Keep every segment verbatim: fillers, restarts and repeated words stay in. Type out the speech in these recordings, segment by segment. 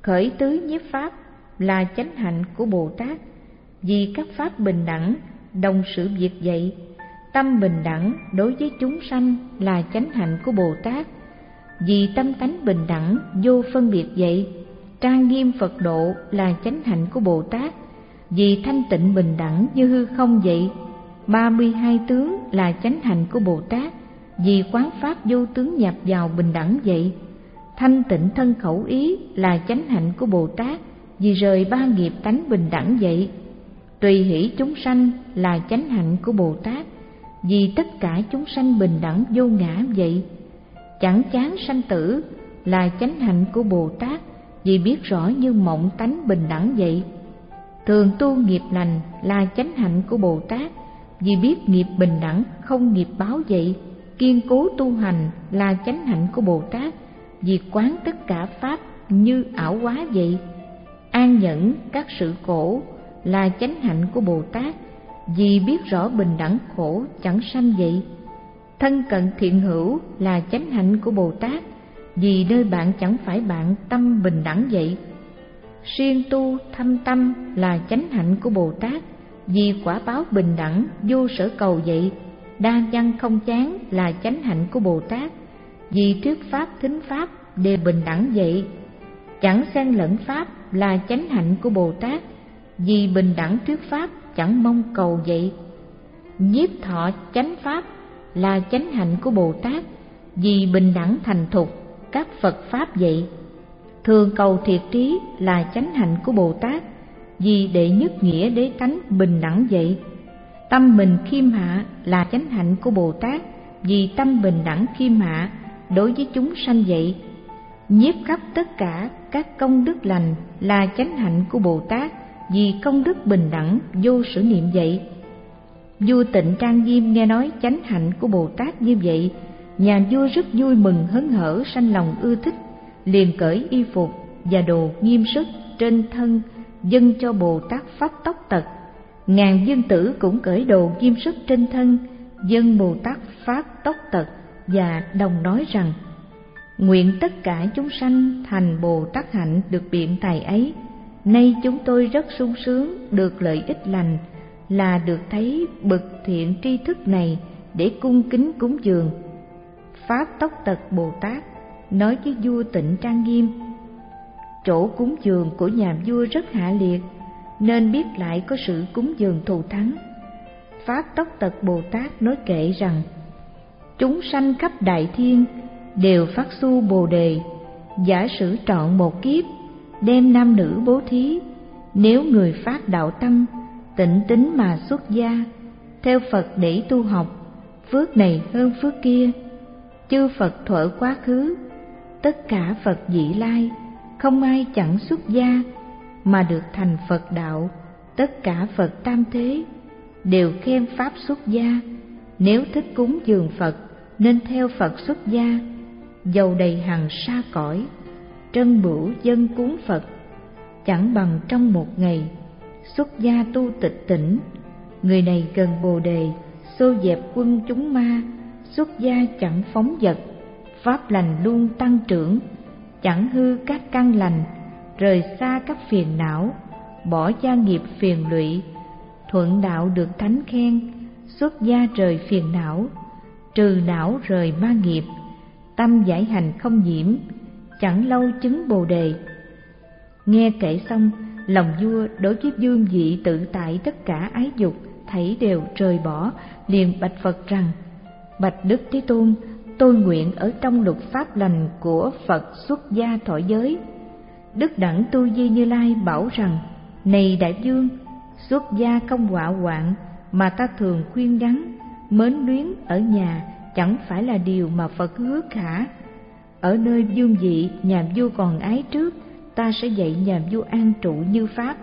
Khởi tứ nhiếp pháp là chánh hạnh của Bồ Tát, vì các pháp bình đẳng đồng sự việc vậy. Tâm bình đẳng đối với chúng sanh là chánh hạnh của Bồ Tát, vì tâm tánh bình đẳng vô phân biệt vậy. Trang nghiêm Phật độ là chánh hạnh của Bồ Tát, vì thanh tịnh bình đẳng như hư không vậy. Ba mươi hai tướng là chánh hạnh của Bồ Tát, vì quán pháp vô tướng nhập vào bình đẳng vậy. Thanh tịnh thân khẩu ý là chánh hạnh của Bồ Tát, vì rời ba nghiệp tánh bình đẳng vậy. Tùy hỷ chúng sanh là chánh hạnh của Bồ Tát, vì tất cả chúng sanh bình đẳng vô ngã vậy. Chẳng chán sanh tử là chánh hạnh của Bồ Tát, vì biết rõ như mộng tánh bình đẳng vậy. Thường tu nghiệp lành là chánh hạnh của Bồ Tát, vì biết nghiệp bình đẳng không nghiệp báo vậy. Kiên cố tu hành là chánh hạnh của Bồ Tát, vì quán tất cả pháp như ảo hóa vậy. An nhẫn các sự khổ là chánh hạnh của Bồ Tát, vì biết rõ bình đẳng khổ chẳng sanh vậy. Thân cận thiện hữu là chánh hạnh của Bồ Tát, vì nơi bạn chẳng phải bạn tâm bình đẳng vậy. Siêng tu thâm tâm là chánh hạnh của Bồ Tát, vì quả báo bình đẳng vô sở cầu vậy. Đa văn không chán là chánh hạnh của Bồ Tát, vì thuyết pháp thính pháp đều bình đẳng vậy. Chẳng xen lẫn pháp là chánh hạnh của Bồ Tát, vì bình đẳng thuyết pháp chẳng mong cầu vậy. Nhiếp thọ chánh pháp là chánh hạnh của Bồ Tát, vì bình đẳng thành thục các Phật pháp vậy. Thường cầu thiệt trí là chánh hạnh của Bồ Tát, vì đệ nhất nghĩa đế tánh bình đẳng vậy. Tâm mình khiêm hạ là chánh hạnh của Bồ Tát, vì tâm bình đẳng khiêm hạ đối với chúng sanh vậy. Nhiếp khắp tất cả các công đức lành là chánh hạnh của Bồ Tát, vì công đức bình đẳng vô sở niệm vậy. Vua Tịnh Trang Nghiêm nghe nói chánh hạnh của Bồ Tát như vậy, nhà vua rất vui mừng hớn hở, sanh lòng ưa thích, liền cởi y phục và đồ nghiêm sức trên thân dâng cho Bồ Tát Pháp Tốc Tật. Ngàn dương tử cũng cởi đồ nghiêm sức trên thân dâng Bồ Tát Pháp Tốc Tật, và đồng nói rằng: nguyện tất cả chúng sanh thành Bồ Tát hạnh được biện tài ấy. Nay chúng tôi rất sung sướng được lợi ích lành, là được thấy bậc thiện tri thức này để cung kính cúng dường. Pháp Tốc Tật Bồ Tát nói với vua Tịnh Trang Nghiêm: chỗ cúng dường của nhà vua rất hạ liệt, nên biết lại có sự cúng dường thù thắng. Pháp Tốc Tật Bồ Tát nói kệ rằng: chúng sanh khắp đại thiên đều phát xu bồ đề, giả sử trọn một kiếp đem nam nữ bố thí. Nếu người phát đạo tâm tịnh tín mà xuất gia, theo Phật để tu học, phước này hơn phước kia. Chư Phật thuở quá khứ, tất cả Phật vị lai, không ai chẳng xuất gia mà được thành Phật đạo. Tất cả Phật tam thế đều khen pháp xuất gia. Nếu thích cúng dường Phật nên theo Phật xuất gia. Dầu đầy hằng sa cõi, trân bửu dân cúng Phật, chẳng bằng trong một ngày xuất gia tu tịch tỉnh. Người này gần bồ đề, xô dẹp quân chúng ma, xuất gia chẳng phóng dật, pháp lành luôn tăng trưởng, chẳng hư các căn lành, rời xa các phiền não, bỏ gia nghiệp phiền lụy, thuận đạo được thánh khen. Xuất gia rời phiền não, trừ não rời ma nghiệp, tâm giải hành không nhiễm, chẳng lâu chứng bồ đề. Nghe kể xong, lòng vua đối với vương vị tự tại tất cả ái dục thảy đều rời bỏ, liền bạch Phật rằng: bạch Đức Thế Tôn, tôi nguyện ở trong lục pháp lành của Phật xuất gia thọ giới. Đức Đẳng Tu Di Như Lai bảo rằng: này đại vương, xuất gia không họa hoạn mà ta thường khuyên đắng, mến luyến ở nhà chẳng phải là điều mà Phật hứa cả. Ở nơi vương vị nhà vua còn ái trước, ta sẽ dạy nhà vua an trụ như pháp.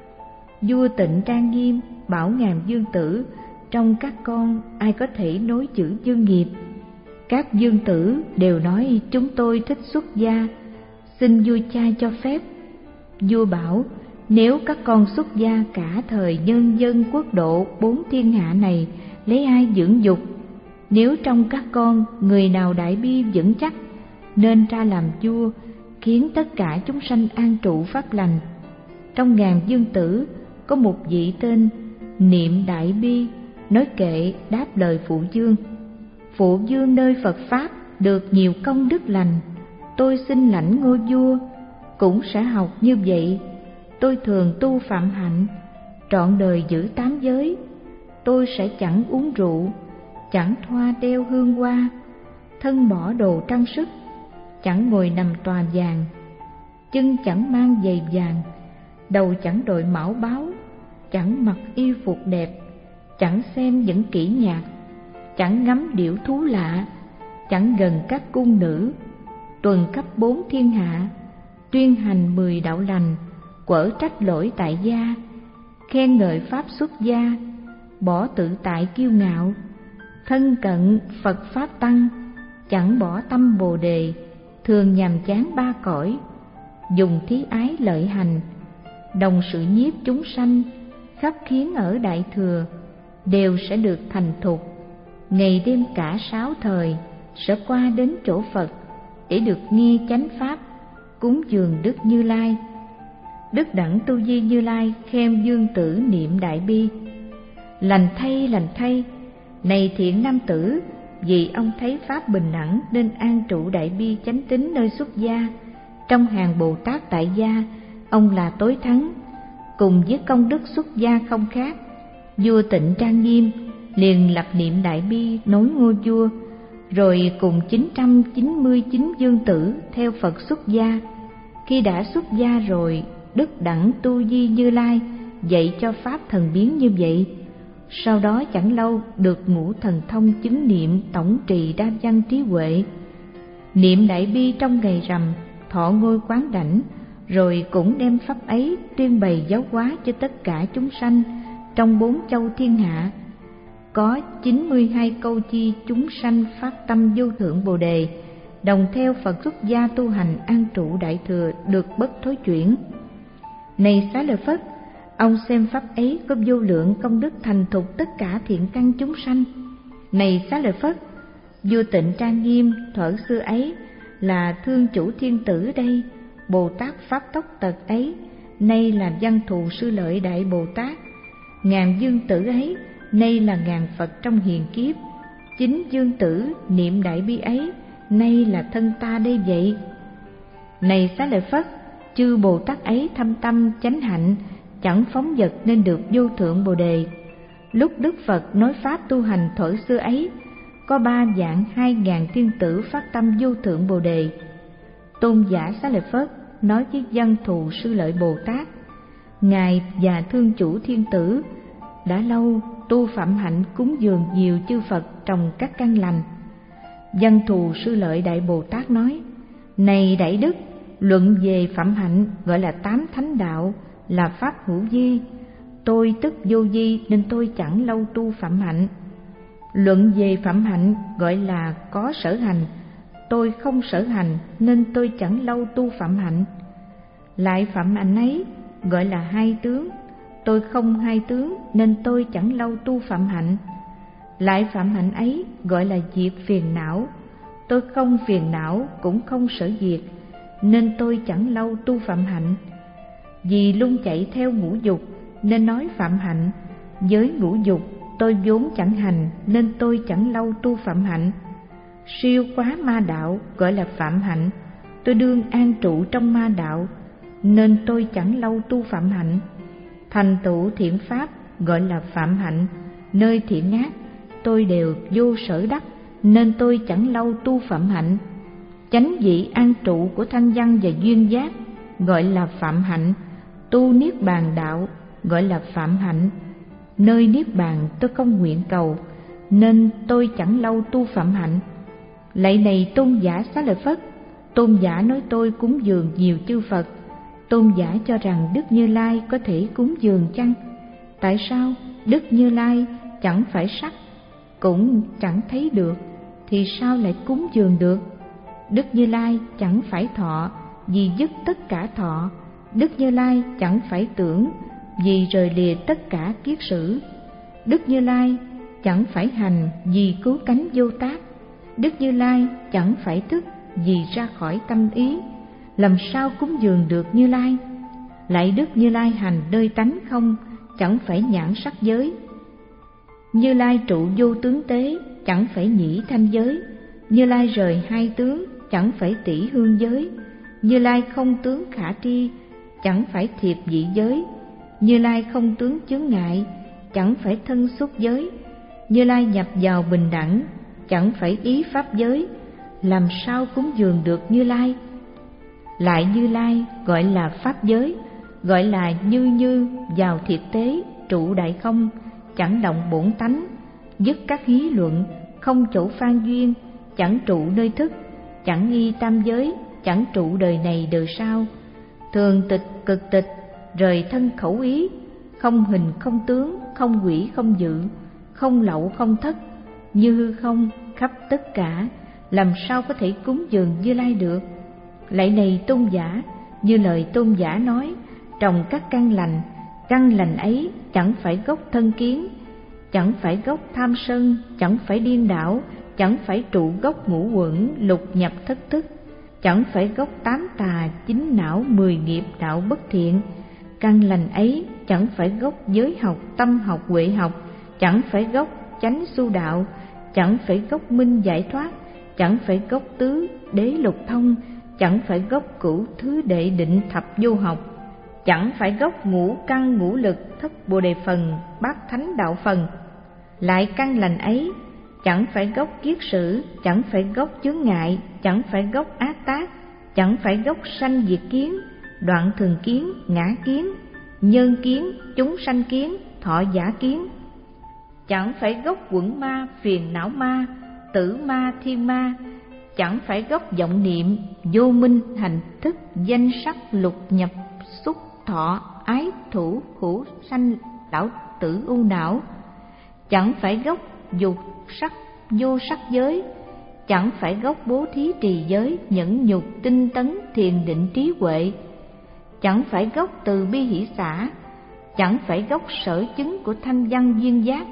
Vua Tịnh Trang Nghiêm bảo ngàn vương tử, trong các con ai có thể nối chữ dương nghiệp? Các vương tử đều nói: chúng tôi thích xuất gia, xin vua cha cho phép. Vua bảo: nếu các con xuất gia cả thời nhân dân quốc độ bốn thiên hạ này, lấy ai dưỡng dục? Nếu trong các con người nào đại bi vững chắc, nên ra làm vua, khiến tất cả chúng sanh an trụ pháp lành. Trong ngàn dương tử có một vị tên Niệm Đại Bi nói kệ đáp lời Phụ Dương: Phụ Dương nơi Phật Pháp được nhiều công đức lành, tôi xin lãnh ngôi vua, cũng sẽ học như vậy. Tôi thường tu phạm hạnh, trọn đời giữ tám giới. Tôi sẽ chẳng uống rượu, chẳng thoa đeo hương hoa, thân bỏ đồ trang sức, chẳng ngồi nằm tòa vàng, chân chẳng mang giày vàng, đầu chẳng đội mão báo, chẳng mặc y phục đẹp, chẳng xem những kỹ nhạc, chẳng ngắm điểu thú lạ, chẳng gần các cung nữ, tuần cấp bốn thiên hạ, tuyên hành mười đạo lành, quở trách lỗi tại gia, khen ngợi pháp xuất gia, bỏ tự tại kiêu ngạo, thân cận Phật Pháp Tăng, chẳng bỏ tâm Bồ Đề, thường nhàm chán ba cõi, dùng thí ái lợi hành, đồng sự nhiếp chúng sanh, khắp khiến ở Đại Thừa đều sẽ được thành thục. Ngày đêm cả sáu thời sẽ qua đến chỗ Phật để được nghe chánh pháp, cúng dường Đức Như Lai. Đức Đẳng Tu Di Như Lai khen Dương Tử Niệm Đại Bi: Lành thay, lành thay, này thiện nam tử, vì ông thấy pháp bình đẳng nên an trụ đại bi chánh tín nơi xuất gia. Trong hàng Bồ Tát tại gia, ông là tối thắng, cùng với công đức xuất gia không khác. Vua Tịnh Trang Nghiêm liền lập niệm đại bi nối ngôi vua, rồi cùng chín trăm chín mươi chín dương tử theo Phật xuất gia. Khi đã xuất gia rồi, Đức Đẳng Tu Di Như Lai dạy cho pháp thần biến như vậy. Sau đó chẳng lâu được ngũ thần thông chứng niệm tổng trì đa văn trí huệ. Niệm đại bi trong ngày rằm, thọ ngôi quán đảnh, rồi cũng đem pháp ấy tuyên bày giáo hóa cho tất cả chúng sanh trong bốn châu thiên hạ. Có chín mươi hai câu chi chúng sanh phát tâm vô thượng Bồ Đề, đồng theo Phật xuất gia tu hành an trụ Đại Thừa được bất thối chuyển. Này Xá Lợi Phất, ông xem pháp ấy có vô lượng công đức thành thục tất cả thiện căn chúng sanh. Này Xá Lợi Phất, vua Tịnh Trang Nghiêm thuở xưa ấy là thương chủ thiên tử đây, Bồ Tát Pháp Tốc Tật ấy nay là Văn Thù Sư Lợi Đại Bồ Tát, ngàn dương tử ấy nay là ngàn Phật trong hiền kiếp, chính dương tử niệm đại bi ấy nay là thân ta đây vậy. Này Xá Lợi Phất, chư Bồ Tát ấy thâm tâm chánh hạnh, chẳng phóng dật nên được vô thượng Bồ Đề. Lúc Đức Phật nói pháp tu hành thuở xưa ấy, có ba vạn hai ngàn thiên tử phát tâm vô thượng Bồ Đề. Tôn giả Xá Lợi Phất nói với Văn Thù Sư Lợi Bồ Tát: Ngài và thương chủ thiên tử đã lâu tu phạm hạnh cúng dường nhiều chư Phật trồng các căn lành. Văn Thù Sư Lợi Đại Bồ Tát nói: Này Đại Đức, luận về phạm hạnh gọi là tám thánh đạo, là pháp hữu vi. Tôi tức vô vi nên tôi chẳng lâu tu phạm hạnh. Luận về phạm hạnh gọi là có sở hành, tôi không sở hành nên tôi chẳng lâu tu phạm hạnh. Lại phạm hạnh ấy gọi là hai tướng, tôi không hai tướng nên tôi chẳng lâu tu phạm hạnh. Lại phạm hạnh ấy gọi là diệt phiền não, tôi không phiền não cũng không sở diệt nên tôi chẳng lâu tu phạm hạnh. Vì luôn chạy theo ngũ dục nên nói phạm hạnh, với ngũ dục tôi vốn chẳng hành nên tôi chẳng lâu tu phạm hạnh. Siêu quá ma đạo gọi là phạm hạnh, tôi đương an trụ trong ma đạo nên tôi chẳng lâu tu phạm hạnh. Thành tựu thiện pháp gọi là phạm hạnh, nơi thiện ác tôi đều vô sở đắc nên tôi chẳng lâu tu phạm hạnh. Chánh vị an trụ của thanh văn và duyên giác gọi là phạm hạnh, tu niết bàn đạo gọi là phạm hạnh. Nơi niết bàn tôi không nguyện cầu nên tôi chẳng lâu tu phạm hạnh. Lạy này tôn giả Xá Lợi Phất, tôn giả nói tôi cúng dường nhiều chư Phật. Tôn giả cho rằng Đức Như Lai có thể cúng dường chăng? Tại sao Đức Như Lai chẳng phải sắc, cũng chẳng thấy được, thì sao lại cúng dường được? Đức Như Lai chẳng phải thọ, vì dứt tất cả thọ. Đức Như Lai chẳng phải tưởng, vì rời lìa tất cả kiết sử. Đức Như Lai chẳng phải hành, vì cứu cánh vô tác. Đức Như Lai chẳng phải thức, vì ra khỏi tâm ý. làm sao cúng dường được Như Lai? Lại Đức Như Lai hành nơi tánh không, chẳng phải nhãn sắc giới. Như Lai trụ vô tướng tế, chẳng phải nhĩ thanh giới. Như Lai rời hai tướng, chẳng phải tỷ hương giới. Như Lai không tướng khả tri, chẳng phải thiệt vị giới. Như Lai không tướng chướng ngại, chẳng phải thân xuất giới. Như Lai nhập vào bình đẳng, chẳng phải ý pháp giới. Làm sao cúng dường được Như Lai? Lại Như Lai gọi là pháp giới, gọi là như như vào thiệt tế, trụ đại không, chẳng động bổn tánh, dứt các hí luận, không chỗ phan duyên, chẳng trụ nơi thức, chẳng nghi tam giới, chẳng trụ đời này đời sau. Thường tịch cực tịch, rời thân khẩu ý, không hình không tướng, không quỷ không dự, không lậu không thất, như hư không khắp tất cả. Làm sao có thể cúng dường Như Lai được? Lạy này tôn giả, như lời tôn giả nói, trồng các căn lành, căn lành ấy chẳng phải gốc thân kiến, chẳng phải gốc tham sân, chẳng phải điên đảo, chẳng phải trụ gốc ngũ uẩn lục nhập thất thức, chẳng phải gốc tám tà chín não mười nghiệp đạo bất thiện. Căn lành ấy chẳng phải gốc giới học, tâm học, huệ học, chẳng phải gốc chánh su đạo, chẳng phải gốc minh giải thoát, chẳng phải gốc tứ đế lục thông, chẳng phải gốc cửu thứ đệ định thập vô học, chẳng phải gốc ngũ căn ngũ lực thất bồ đề phần bát thánh đạo phần. Lại căn lành ấy chẳng phải gốc kiết sử, chẳng phải gốc chướng ngại, chẳng phải gốc ác tác, chẳng phải gốc sanh diệt kiến, đoạn thường kiến, ngã kiến, nhân kiến, chúng sanh kiến, thọ giả kiến, chẳng phải gốc quẩn ma, phiền não ma, tử ma, thiên ma, chẳng phải gốc vọng niệm, vô minh, hành thức, danh sắc, lục nhập, xúc, thọ, ái, thủ, hữu, sanh, lão tử, ưu não, chẳng phải gốc dục, sắc, vô sắc giới, chẳng phải gốc bố thí trì giới, nhẫn nhục, tinh tấn, thiền định trí huệ, chẳng phải gốc từ bi hỷ xả, chẳng phải gốc sở chứng của thanh văn duyên giác.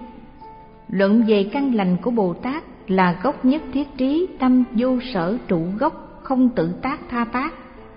Luận về căn lành của Bồ Tát là gốc nhất thiết trí, tâm vô sở trụ gốc, không tự tác tha tác,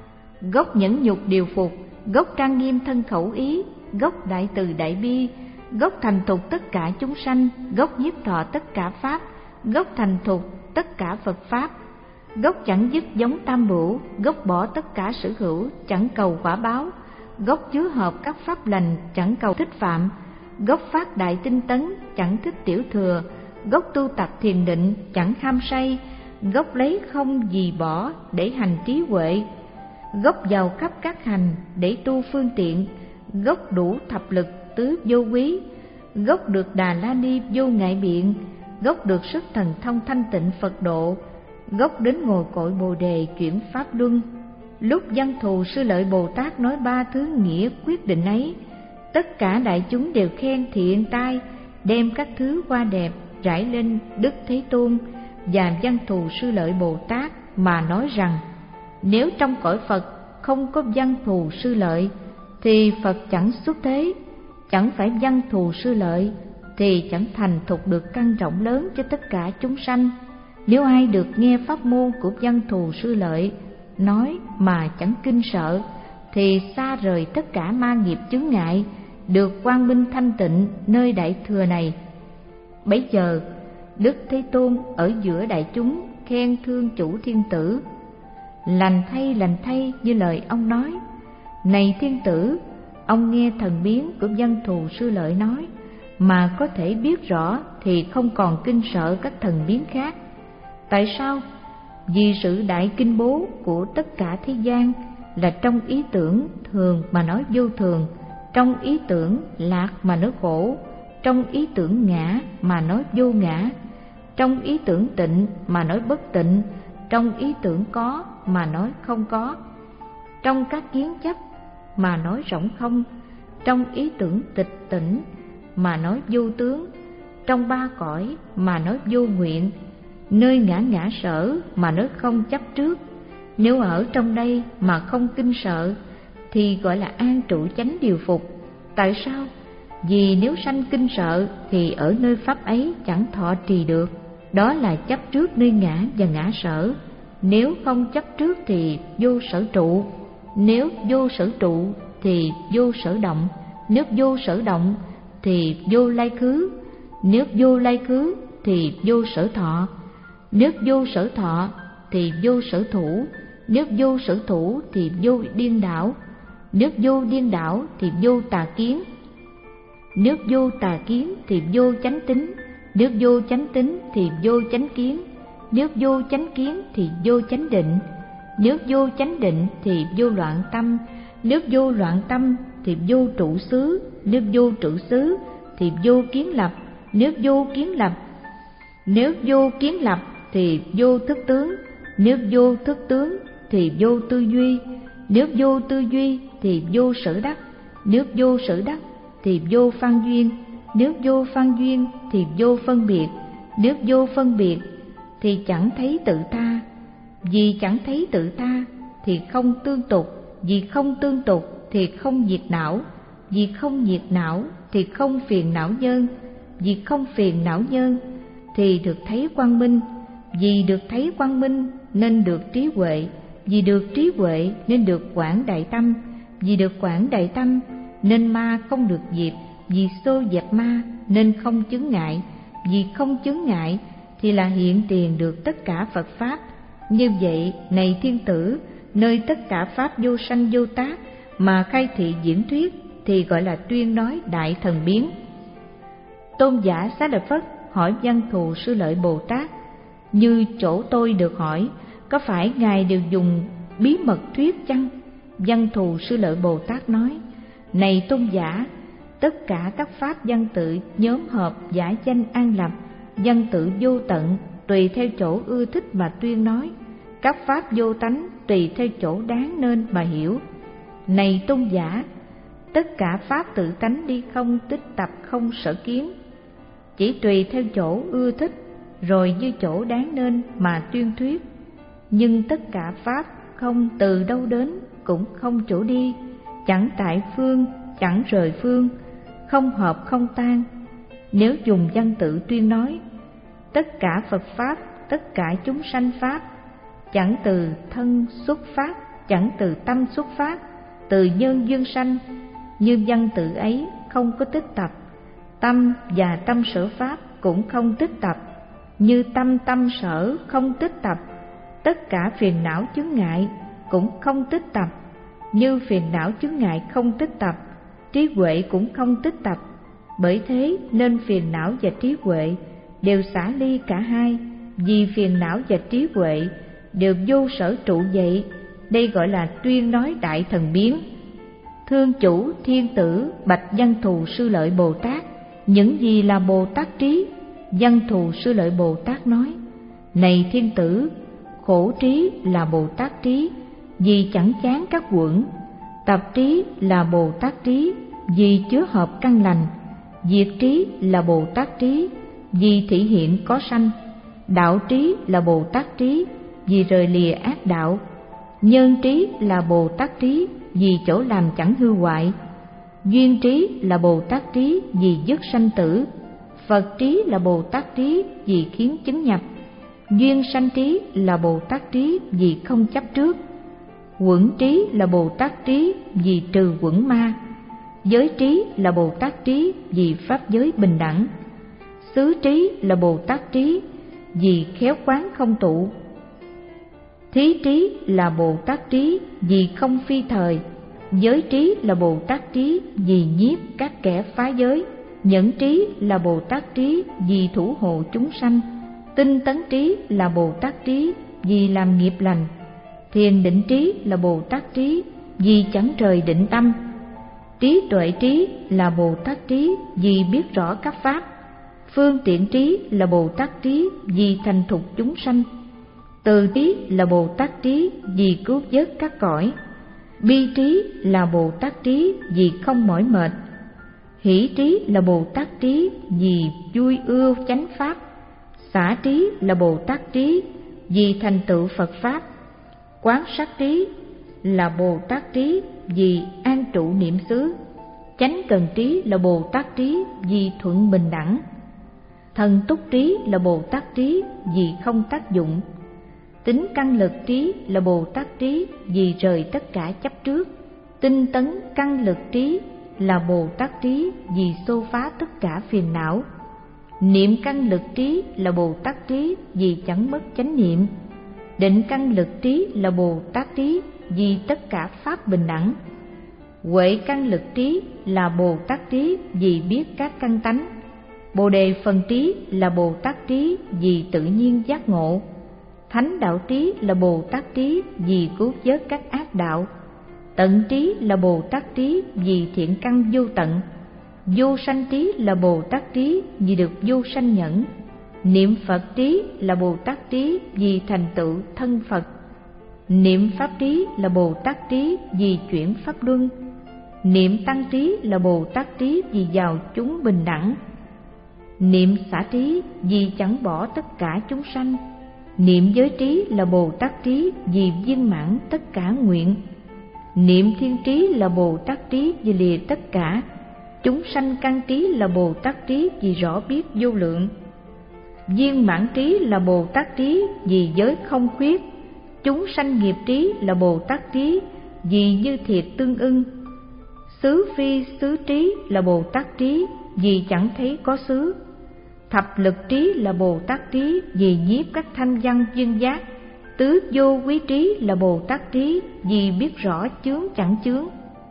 gốc nhẫn nhục điều phục, gốc trang nghiêm thân khẩu ý, gốc đại từ đại bi, gốc thành thục tất cả chúng sanh, gốc nhiếp thọ tất cả pháp, gốc thành thục tất cả Phật pháp, gốc chẳng dứt giống tam bửu, gốc bỏ tất cả sở hữu, chẳng cầu quả báo, gốc chứa hợp các pháp lành, chẳng cầu thích phạm, gốc phát đại tinh tấn, chẳng thích tiểu thừa, gốc tu tập thiền định, chẳng ham say, gốc lấy không gì bỏ để hành trí huệ, gốc vào khắp các hành để tu phương tiện, gốc đủ thập lực tứ vô quý, gốc được Đà La Ni vô ngại biện, gốc được sức thần thông thanh tịnh Phật độ, gốc đến ngồi cội Bồ Đề chuyển pháp luân. Lúc Văn Thù Sư Lợi Bồ Tát nói ba thứ nghĩa quyết định ấy, tất cả đại chúng đều khen thiện tai, đem các thứ hoa đẹp rải lên Đức Thế Tôn và Văn Thù Sư Lợi Bồ Tát mà nói rằng: nếu trong cõi Phật không có Văn Thù Sư Lợi thì Phật chẳng xuất thế, chẳng phải Văn Thù Sư Lợi thì chẳng thành thục được căn rộng lớn cho tất cả chúng sanh. Nếu ai được nghe pháp môn của Văn Thù Sư Lợi nói mà chẳng kinh sợ thì xa rời tất cả ma nghiệp chướng ngại, được quang minh thanh tịnh nơi đại thừa này. Bấy giờ Đức Thế Tôn ở giữa đại chúng khen thương chủ thiên tử: lành thay, lành thay, như lời ông nói. Này thiên tử, ông nghe thần biến của Văn Thù Sư Lợi nói mà có thể biết rõ thì không còn kinh sợ các thần biến khác. Tại sao? Vì sự đại kinh bố của tất cả thế gian là trong ý tưởng thường mà nói vô thường, trong ý tưởng lạc mà nói khổ, trong ý tưởng ngã mà nói vô ngã, trong ý tưởng tịnh mà nói bất tịnh, trong ý tưởng có mà nói không có, trong các kiến chấp mà nói rỗng không, trong ý tưởng tịch tỉnh mà nói vô tướng, trong ba cõi mà nói vô nguyện, nơi ngã ngã sở mà nói không chấp trước. Nếu ở trong đây mà không kinh sợ thì gọi là an trụ chánh điều phục. Tại sao? Vì nếu sanh kinh sợ thì ở nơi pháp ấy chẳng thọ trì được, đó là chấp trước nơi ngã và ngã sở. Nếu không chấp trước thì vô sở trụ, nếu vô sở trụ thì vô sở động, nếu vô sở động thì vô lai khứ, nếu vô lai khứ thì vô sở thọ, nếu vô sở thọ thì vô sở thủ, nếu vô sở thủ thì vô điên đảo, nếu vô điên đảo thì vô tà kiến, nếu vô tà kiến thì vô chánh tín, nếu vô chánh tín thì vô chánh kiến, nếu vô chánh kiến thì vô chánh định, nếu vô chánh định thì vô loạn tâm, nếu vô loạn tâm thì vô trụ xứ, nếu vô trụ xứ thì vô kiến lập, nếu vô kiến lập, nếu vô kiến lập thì vô thức tướng, nếu vô thức tướng thì vô tư duy, nếu vô tư duy thì vô sở đắc, nếu vô sở đắc thì vô phan duyên, nếu vô phan duyên thì vô phân biệt, nếu vô phân biệt thì chẳng thấy tự ta. Vì chẳng thấy tự ta thì không tương tục, vì không tương tục thì không diệt não, vì không diệt não thì không phiền não nhân, vì không phiền não nhân thì được thấy quang minh, vì được thấy quang minh nên được trí huệ, vì được trí huệ nên được quảng đại tâm, vì được quảng đại tâm nên ma không được diệt, vì xô dẹp ma nên không chướng ngại, vì không chướng ngại thì là hiện tiền được tất cả Phật Pháp. Như vậy, này thiên tử, nơi tất cả Pháp vô sanh vô tác mà khai thị diễn thuyết thì gọi là tuyên nói đại thần biến. Tôn giả Xá Lợi Phất hỏi Văn Thù Sư Lợi Bồ Tát: như chỗ tôi được hỏi, có phải Ngài đều dùng bí mật thuyết chăng? Văn Thù Sư Lợi Bồ Tát nói: này tôn giả, tất cả các pháp văn tự nhóm hợp giả danh an lập, văn tự vô tận, tùy theo chỗ ưa thích mà tuyên nói, các pháp vô tánh tùy theo chỗ đáng nên mà hiểu. Này tôn giả, tất cả pháp tự tánh đi không tích tập không sở kiến, chỉ tùy theo chỗ ưa thích rồi như chỗ đáng nên mà tuyên thuyết. Nhưng tất cả pháp không từ đâu đến, cũng không chỗ đi, chẳng tại phương, chẳng rời phương, không hợp không tan. Nếu dùng văn tự tuyên nói, tất cả Phật Pháp, tất cả chúng sanh Pháp, chẳng từ thân xuất phát, chẳng từ tâm xuất phát, từ nhân duyên sanh, như văn tự ấy không có tích tập, tâm và tâm sở Pháp cũng không tích tập, như tâm tâm sở không tích tập, tất cả phiền não chướng ngại cũng không tích tập, như phiền não chướng ngại không tích tập, trí huệ cũng không tích tập. Bởi thế nên phiền não và trí huệ đều xả ly cả hai, vì phiền não và trí huệ đều vô sở trụ vậy. Đây gọi là tuyên nói đại thần biến. Thương chủ thiên tử bạch Văn Thù Sư Lợi Bồ Tát: những gì là Bồ Tát trí? Văn Thù Sư Lợi Bồ Tát nói: này thiên tử, khổ trí là Bồ Tát trí, vì chẳng chán các quẩn. Tập trí là Bồ Tát trí, vì chứa hợp căn lành. Diệt trí là Bồ Tát trí, vì thị hiện có sanh. Đạo trí là Bồ Tát trí, vì rời lìa ác đạo. Nhân trí là Bồ Tát trí, vì chỗ làm chẳng hư hoại. Duyên trí là Bồ Tát trí, vì dứt sanh tử. Phật trí là Bồ Tát trí, vì khiến chứng nhập. Duyên sanh trí là Bồ Tát trí, vì không chấp trước. Quẩn trí là Bồ Tát trí, vì trừ quẩn ma. Giới trí là Bồ Tát trí, vì pháp giới bình đẳng. Xứ trí là Bồ Tát trí, vì khéo quán không tụ. Thí trí là Bồ Tát trí, vì không phi thời. Giới trí là Bồ Tát trí, vì nhiếp các kẻ phá giới. Nhẫn trí là Bồ Tát trí, vì thủ hộ chúng sanh. Tinh tấn trí là Bồ Tát trí, vì làm nghiệp lành. Thiền định trí là Bồ Tát trí, vì chẳng rời định tâm. Trí tuệ trí là Bồ Tát trí, vì biết rõ các pháp. Phương tiện trí là Bồ Tát trí, vì thành thục chúng sanh. Từ trí là Bồ Tát trí, vì cứu vớt các cõi. Bi trí là Bồ Tát trí, vì không mỏi mệt. Hỷ trí là Bồ Tát trí, vì vui ưa chánh pháp. Xả trí là Bồ Tát trí, vì thành tựu Phật pháp. Quán sát trí là Bồ Tát trí, vì an trụ niệm xứ. Chánh cần trí là Bồ Tát trí, vì thuận bình đẳng. Thần túc trí là Bồ Tát trí, vì không tác dụng. Tính căn lực trí là Bồ Tát trí vì rời tất cả chấp trước. Tinh tấn căn lực trí là Bồ Tát trí vì xô phá tất cả phiền não. Niệm căn lực trí là Bồ Tát trí vì chẳng mất chánh niệm. Định căn lực trí là Bồ Tát trí vì tất cả pháp bình đẳng. Huệ căn lực trí là Bồ Tát trí vì biết các căn tánh. Bồ đề phần trí là Bồ Tát trí vì tự nhiên giác ngộ. Thánh đạo trí là Bồ Tát trí vì cứu vớt các ác đạo. Tận trí là Bồ Tát trí vì thiện căn vô tận. Vô sanh trí là Bồ Tát trí vì được vô sanh nhẫn. Niệm Phật trí là Bồ Tát trí vì thành tựu thân Phật. Niệm Pháp trí là Bồ Tát trí vì chuyển pháp luân. Niệm Tăng trí là Bồ Tát trí vì vào chúng bình đẳng. Niệm Xả trí vì chẳng bỏ tất cả chúng sanh. Niệm Giới trí là Bồ Tát trí vì viên mãn tất cả nguyện. Niệm Thiên trí là Bồ Tát trí vì lìa tất cả. Chúng sanh căn trí là Bồ Tát trí vì rõ biết vô lượng. Viên mãn trí là Bồ Tát trí vì giới không khuyết. Chúng sanh nghiệp trí là Bồ Tát trí vì như thiệt tương ưng. Xứ phi xứ trí là Bồ Tát trí vì chẳng thấy có xứ. Thập lực trí là Bồ Tát trí vì nhiếp các thanh văn duyên giác. Tứ vô quý trí là Bồ Tát trí vì biết rõ chướng chẳng chướng.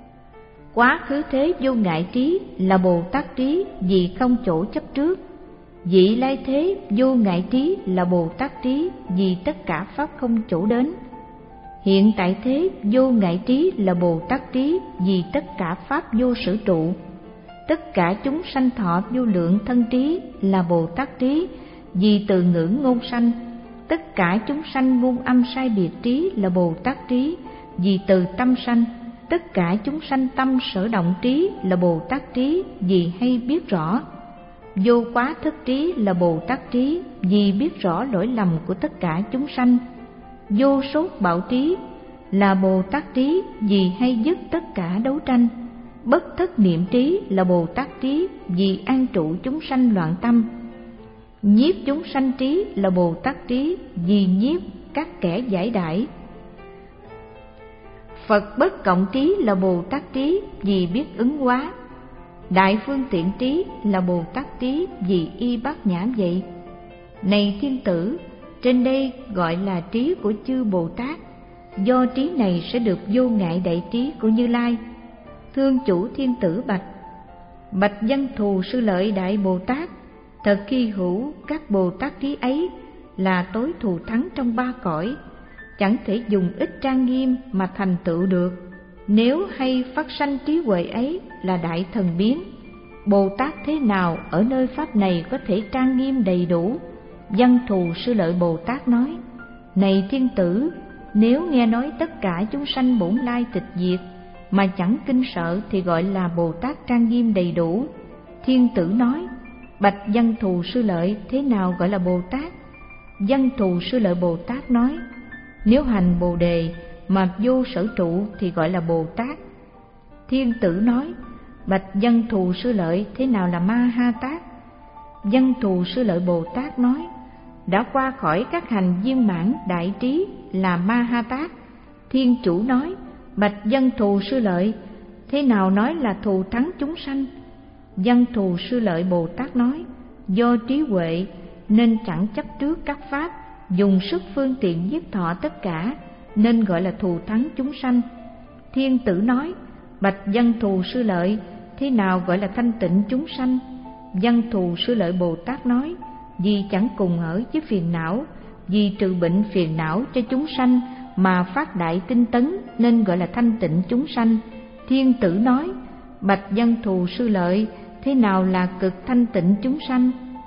Quá khứ thế vô ngại trí là Bồ Tát trí vì không chỗ chấp trước. Vị lai thế vô ngại trí là Bồ Tát trí vì tất cả pháp không chỗ đến. Hiện tại thế vô ngại trí là Bồ Tát trí vì tất cả pháp vô sử trụ. Tất cả chúng sanh thọ vô lượng thân trí là Bồ Tát trí vì từ ngữ ngôn sanh. Tất cả chúng sanh ngôn âm sai biệt trí là Bồ Tát trí vì từ tâm sanh. Tất cả chúng sanh tâm sở động trí là Bồ Tát trí vì hay biết rõ. Vô quá thức trí là Bồ Tát trí vì biết rõ lỗi lầm của tất cả chúng sanh. Vô sốt bạo trí là Bồ Tát trí vì hay dứt tất cả đấu tranh. Bất thất niệm trí là Bồ Tát trí vì an trụ chúng sanh loạn tâm. Nhiếp chúng sanh trí là Bồ Tát trí vì nhiếp các kẻ giải đãi. Phật bất cộng trí là Bồ Tát trí vì biết ứng hóa. Đại phương tiện trí là Bồ Tát trí vì y bát nhã vậy. Này thiên tử, trên đây gọi là trí của chư Bồ Tát. Do trí này sẽ được vô ngại đại trí của Như Lai. Thương chủ thiên tử bạch: Bạch Văn Thù Sư Lợi Đại Bồ Tát, thật khi hữu các Bồ Tát trí ấy là tối thù thắng trong ba cõi, chẳng thể dùng ít trang nghiêm mà thành tựu được. Nếu hay phát sanh trí huệ ấy là đại thần biến, Bồ Tát thế nào ở nơi pháp này có thể trang nghiêm đầy đủ? Văn Thù Sư Lợi Bồ Tát nói: Này thiên tử, nếu nghe nói tất cả chúng sanh bổn lai tịch diệt mà chẳng kinh sợ thì gọi là Bồ Tát trang nghiêm đầy đủ. Thiên tử nói: Bạch Văn Thù Sư Lợi, thế nào gọi là Bồ Tát? Văn Thù Sư Lợi Bồ Tát nói: Nếu hành Bồ đề mà vô sở trụ thì gọi là Bồ Tát. Thiên tử nói: Bạch Văn Thù Sư Lợi, thế nào là Ma Ha Tát? Văn Thù Sư Lợi Bồ Tát nói: Đã qua khỏi các hành viên mãn đại trí là Ma Ha Tát. Thiên chủ nói: Bạch Văn Thù Sư Lợi, thế nào nói là thù thắng chúng sanh? Văn Thù Sư Lợi Bồ Tát nói: Do trí huệ nên chẳng chấp trước các pháp, dùng sức phương tiện nhiếp thọ tất cả, nên gọi là thù thắng chúng sanh. Thiên tử nói: Bạch Văn Thù Sư Lợi, thế nào gọi là thanh tịnh chúng sanh? Văn Thù Sư Lợi Bồ Tát nói: Vì chẳng cùng ở với phiền não, vì trừ bệnh phiền não cho chúng sanh mà phát đại tinh tấn, nên gọi là thanh tịnh chúng sanh. Thiên tử nói: Bạch Văn Thù Sư Lợi, thế nào là cực thanh tịnh chúng sanh?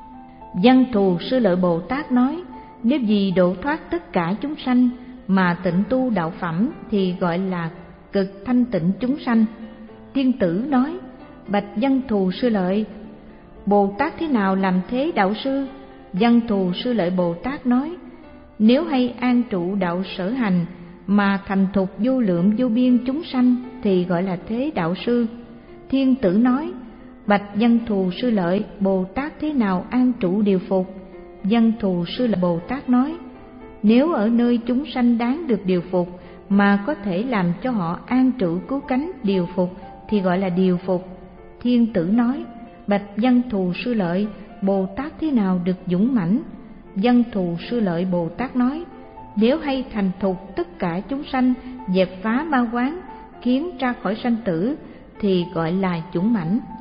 Văn Thù Sư Lợi Bồ Tát nói: Nếu vì độ thoát tất cả chúng sanh mà tịnh tu đạo phẩm thì gọi là cực thanh tịnh chúng sanh. Thiên tử nói: Bạch Văn Thù Sư Lợi, Bồ Tát thế nào làm thế đạo sư? Văn Thù Sư Lợi Bồ Tát nói: Nếu hay an trụ đạo sở hành mà thành thục vô lượng vô biên chúng sanh thì gọi là thế đạo sư. Thiên tử nói: Bạch Văn Thù Sư Lợi, Bồ Tát thế nào an trụ điều phục? Văn Thù Sư Lợi Bồ Tát nói: Nếu ở nơi chúng sanh đáng được điều phục mà có thể làm cho họ an trụ cứu cánh điều phục thì gọi là điều phục. Thiên tử nói: bạch Văn Thù Sư Lợi, Bồ Tát thế nào được dũng mãnh? Văn Thù Sư Lợi Bồ Tát nói: nếu hay thành thục tất cả chúng sanh, dẹp phá ma quán, khiến ra khỏi sanh tử thì gọi là dũng mãnh.